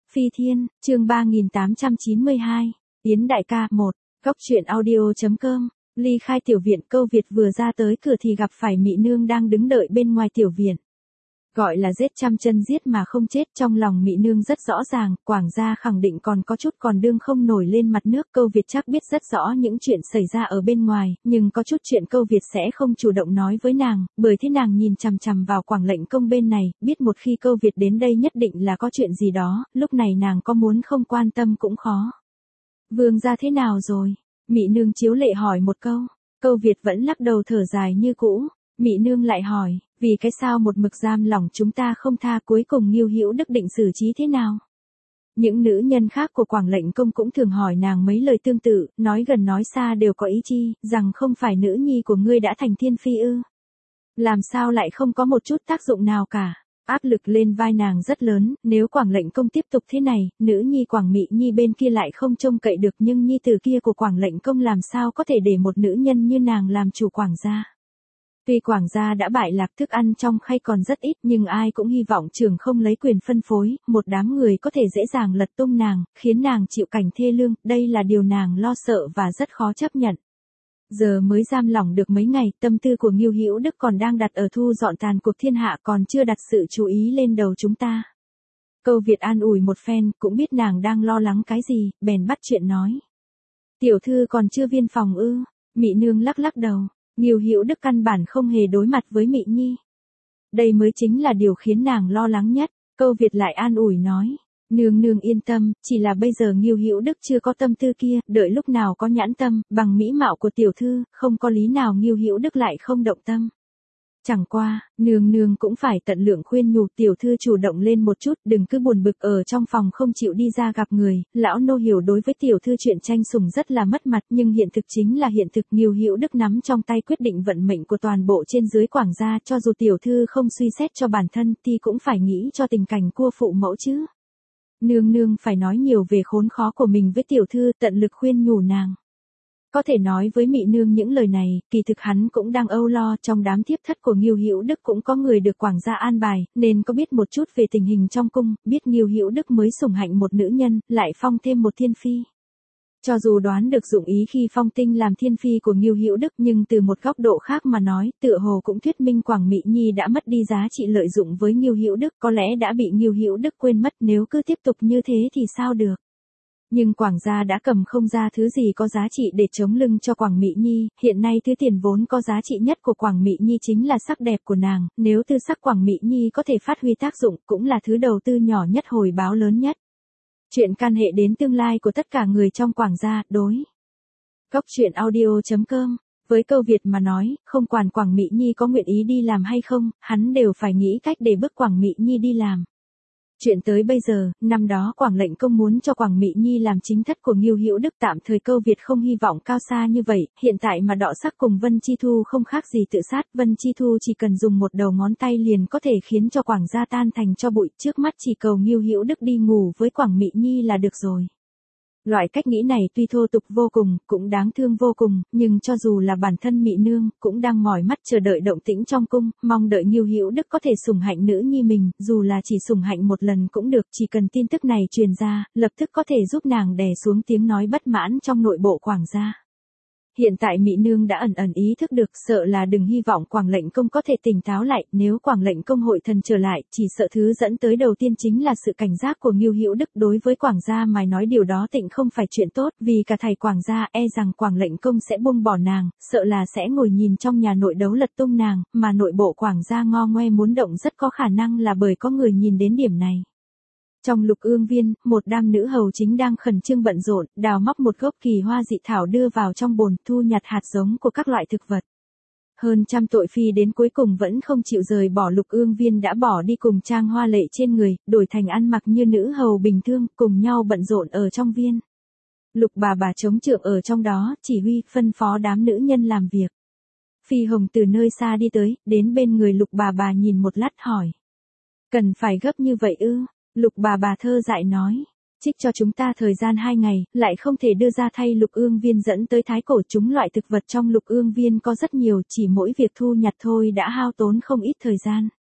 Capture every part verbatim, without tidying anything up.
Phi Thiên, chương ba nghìn tám trăm chín mươi hai, Yến đại ca, một, góc truyện audio.com, ly khai tiểu viện. Câu Việt vừa ra tới cửa thì gặp phải Mị Nương đang đứng đợi bên ngoài tiểu viện. Gọi là giết trăm chân giết mà không chết, trong lòng Mị Nương rất rõ ràng, Quảng gia khẳng định còn có chút còn đương không nổi lên mặt nước. Câu Việt chắc biết rất rõ những chuyện xảy ra ở bên ngoài, nhưng có chút chuyện Câu Việt sẽ không chủ động nói với nàng, bởi thế nàng nhìn chằm chằm vào Quảng lệnh công bên này, biết một khi Câu Việt đến đây nhất định là có chuyện gì đó, lúc này nàng có muốn không quan tâm cũng khó. Vương gia thế nào rồi? Mị Nương chiếu lệ hỏi một câu. Câu Việt vẫn lắc đầu thở dài như cũ. Mị Nương lại hỏi, vì cái sao một mực giam lỏng chúng ta không tha, cuối cùng Ngưu Hữu Đức định xử trí thế nào? Những nữ nhân khác của Quảng lệnh công cũng thường hỏi nàng mấy lời tương tự, nói gần nói xa đều có ý chi, rằng không phải nữ nhi của ngươi đã thành thiên phi ư? Làm sao lại không có một chút tác dụng nào cả? Áp lực lên vai nàng rất lớn, nếu Quảng lệnh công tiếp tục thế này, nữ nhi Quảng Mị Nhi bên kia lại không trông cậy được, nhưng nhi tử kia của Quảng lệnh công làm sao có thể để một nữ nhân như nàng làm chủ Quảng gia? Tuy Quảng gia đã bại lạc, thức ăn trong khay còn rất ít, nhưng ai cũng hy vọng trường không lấy quyền phân phối, một đám người có thể dễ dàng lật tung nàng, khiến nàng chịu cảnh thê lương, đây là điều nàng lo sợ và rất khó chấp nhận. Giờ mới giam lỏng được mấy ngày, tâm tư của Ngưu Hữu Đức còn đang đặt ở thu dọn tàn cuộc thiên hạ, còn chưa đặt sự chú ý lên đầu chúng ta. Câu Việt an ủi một phen, cũng biết nàng đang lo lắng cái gì, bèn bắt chuyện nói. Tiểu thư còn chưa viên phòng ư? Mị Nương lắc lắc đầu. Ngưu Hữu Đức căn bản không hề đối mặt với Mị Nhi. Đây mới chính là điều khiến nàng lo lắng nhất. Câu Việt lại an ủi nói. Nương nương yên tâm, chỉ là bây giờ Ngưu Hữu Đức chưa có tâm tư kia, đợi lúc nào có nhãn tâm, bằng mỹ mạo của tiểu thư, không có lý nào Ngưu Hữu Đức lại không động tâm. Chẳng qua, nương nương cũng phải tận lượng khuyên nhủ tiểu thư chủ động lên một chút, đừng cứ buồn bực ở trong phòng không chịu đi ra gặp người. Lão nô hiểu đối với tiểu thư chuyện tranh sủng rất là mất mặt, nhưng hiện thực chính là hiện thực. Ngưu Hữu Đức nắm trong tay quyết định vận mệnh của toàn bộ trên dưới Quảng gia, cho dù tiểu thư không suy xét cho bản thân thì cũng phải nghĩ cho tình cảnh cua phụ mẫu chứ. Nương nương phải nói nhiều về khốn khó của mình với tiểu thư, tận lực khuyên nhủ nàng. Có thể nói với Mị Nương những lời này, kỳ thực hắn cũng đang âu lo, trong đám thiếp thất của Ngưu Hữu Đức cũng có người được Quảng gia an bài, nên có biết một chút về tình hình trong cung, biết Ngưu Hữu Đức mới sủng hạnh một nữ nhân, lại phong thêm một thiên phi. Cho dù đoán được dụng ý khi phong tinh làm thiên phi của Ngưu Hữu Đức, nhưng từ một góc độ khác mà nói, tựa hồ cũng thuyết minh Quảng Mị Nhi đã mất đi giá trị lợi dụng với Ngưu Hữu Đức, có lẽ đã bị Ngưu Hữu Đức quên mất, nếu cứ tiếp tục như thế thì sao được. Nhưng Quảng gia đã cầm không ra thứ gì có giá trị để chống lưng cho Quảng Mị Nhi, hiện nay thứ tiền vốn có giá trị nhất của Quảng Mị Nhi chính là sắc đẹp của nàng, nếu tư sắc Quảng Mị Nhi có thể phát huy tác dụng, cũng là thứ đầu tư nhỏ nhất hồi báo lớn nhất. Chuyện can hệ đến tương lai của tất cả người trong Quảng gia, đối. Góc truyện audio.com, với Câu Việt mà nói, không quản Quảng Mị Nhi có nguyện ý đi làm hay không, hắn đều phải nghĩ cách để bức Quảng Mị Nhi đi làm. Chuyện tới bây giờ, năm đó Quảng lệnh công muốn cho Quảng Mị Nhi làm chính thất của Ngưu Hữu Đức, tạm thời Câu Việt không hy vọng cao xa như vậy, hiện tại mà đọ sắc cùng Vân Chi Thu không khác gì tự sát, Vân Chi Thu chỉ cần dùng một đầu ngón tay liền có thể khiến cho Quảng gia tan thành cho bụi, trước mắt chỉ cầu Ngưu Hữu Đức đi ngủ với Quảng Mị Nhi là được rồi. Loại cách nghĩ này tuy thô tục vô cùng, cũng đáng thương vô cùng, nhưng cho dù là bản thân Mị Nương, cũng đang mỏi mắt chờ đợi động tĩnh trong cung, mong đợi Ngưu Hữu Đức có thể sủng hạnh nữ nhi mình, dù là chỉ sủng hạnh một lần cũng được, chỉ cần tin tức này truyền ra, lập tức có thể giúp nàng đè xuống tiếng nói bất mãn trong nội bộ Quảng gia. Hiện tại Mị Nương đã ẩn ẩn ý thức được, sợ là đừng hy vọng Quảng lệnh công có thể tỉnh táo lại, nếu Quảng lệnh công hội thần trở lại, chỉ sợ thứ dẫn tới đầu tiên chính là sự cảnh giác của Ngưu Hữu Đức. Đối với Quảng gia mà nói điều đó tịnh không phải chuyện tốt, vì cả thầy Quảng gia e rằng Quảng lệnh công sẽ buông bỏ nàng, sợ là sẽ ngồi nhìn trong nhà nội đấu lật tung nàng, mà nội bộ Quảng gia ngo ngoe muốn động rất có khả năng là bởi có người nhìn đến điểm này. Trong Lục Ương viên, một đám nữ hầu chính đang khẩn trương bận rộn, đào móc một gốc kỳ hoa dị thảo đưa vào trong bồn, thu nhặt hạt giống của các loại thực vật. Hơn trăm tội phi đến cuối cùng vẫn không chịu rời bỏ Lục Ương viên đã bỏ đi cùng trang hoa lệ trên người, đổi thành ăn mặc như nữ hầu bình thường, cùng nhau bận rộn ở trong viên. Lục bà bà chống trượng ở trong đó, chỉ huy, phân phó đám nữ nhân làm việc. Phi Hồng từ nơi xa đi tới, đến bên người Lục bà bà nhìn một lát hỏi. Cần phải gấp như vậy ư? Lục bà bà thơ dại nói, trích cho chúng ta thời gian hai ngày, lại không thể đưa ra thay Lục Ương viên dẫn tới Thái Cổ, chúng loại thực vật trong Lục Ương viên có rất nhiều, chỉ mỗi việc thu nhặt thôi đã hao tốn không ít thời gian.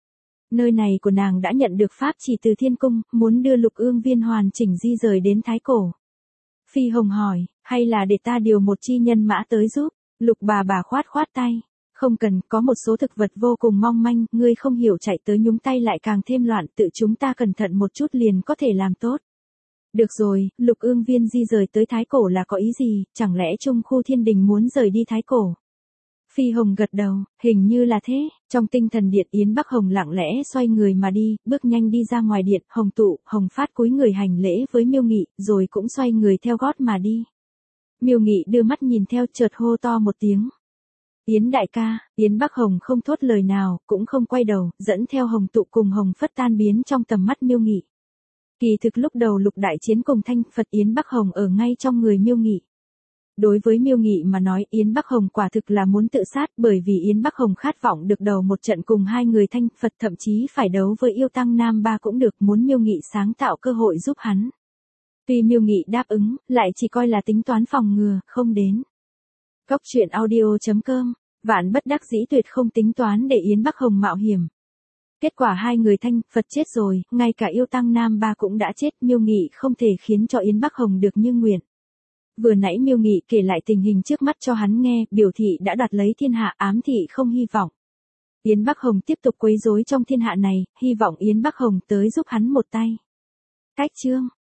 Nơi này của nàng đã nhận được pháp chỉ từ thiên cung, muốn đưa Lục Ương Viên hoàn chỉnh di rời đến Thái Cổ. Phi Hồng hỏi, hay là để ta điều một chi nhân mã tới giúp? Lục bà bà khoát khoát tay. Không cần, có một số thực vật vô cùng mong manh, ngươi không hiểu chạy tới nhúng tay lại càng thêm loạn, tự chúng ta cẩn thận một chút liền có thể làm tốt. Được rồi, Lục Ương Viên di rời tới Thái Cổ là có ý gì, chẳng lẽ Trung Khu Thiên Đình muốn rời đi Thái Cổ? Phi Hồng gật đầu, hình như là thế. Trong tinh thần điện Yến Bắc Hồng lặng lẽ xoay người mà đi, bước nhanh đi ra ngoài điện, Hồng Tụ, Hồng Phát cúi người hành lễ với Miêu Nghị, rồi cũng xoay người theo gót mà đi. Miêu Nghị đưa mắt nhìn theo, chợt hô to một tiếng. Yến đại ca. Yến Bắc Hồng không thốt lời nào, cũng không quay đầu, dẫn theo Hồng Tụ cùng Hồng Phất tan biến trong tầm mắt Miêu Nghị. Kỳ thực lúc đầu Lục đại chiến cùng Thanh Phật Yến Bắc Hồng ở ngay trong người Miêu Nghị. Đối với Miêu Nghị mà nói, Yến Bắc Hồng quả thực là muốn tự sát, bởi vì Yến Bắc Hồng khát vọng được đầu một trận cùng hai người Thanh Phật, thậm chí phải đấu với yêu tăng Nam Ba cũng được, muốn Miêu Nghị sáng tạo cơ hội giúp hắn. Tuy Miêu Nghị đáp ứng, lại chỉ coi là tính toán phòng ngừa, không đến. Góc truyện audio chấm com, vạn bất đắc dĩ tuyệt không tính toán để Yến Bắc Hồng mạo hiểm. Kết quả hai người Thanh Phật chết rồi, ngay cả yêu tăng Nam Ba cũng đã chết, Miêu Nghị không thể khiến cho Yến Bắc Hồng được như nguyện. Vừa nãy Miêu Nghị kể lại tình hình trước mắt cho hắn nghe, biểu thị đã đoạt lấy thiên hạ, ám thị không hy vọng. Yến Bắc Hồng tiếp tục quấy rối trong thiên hạ này, hy vọng Yến Bắc Hồng tới giúp hắn một tay. Cách chương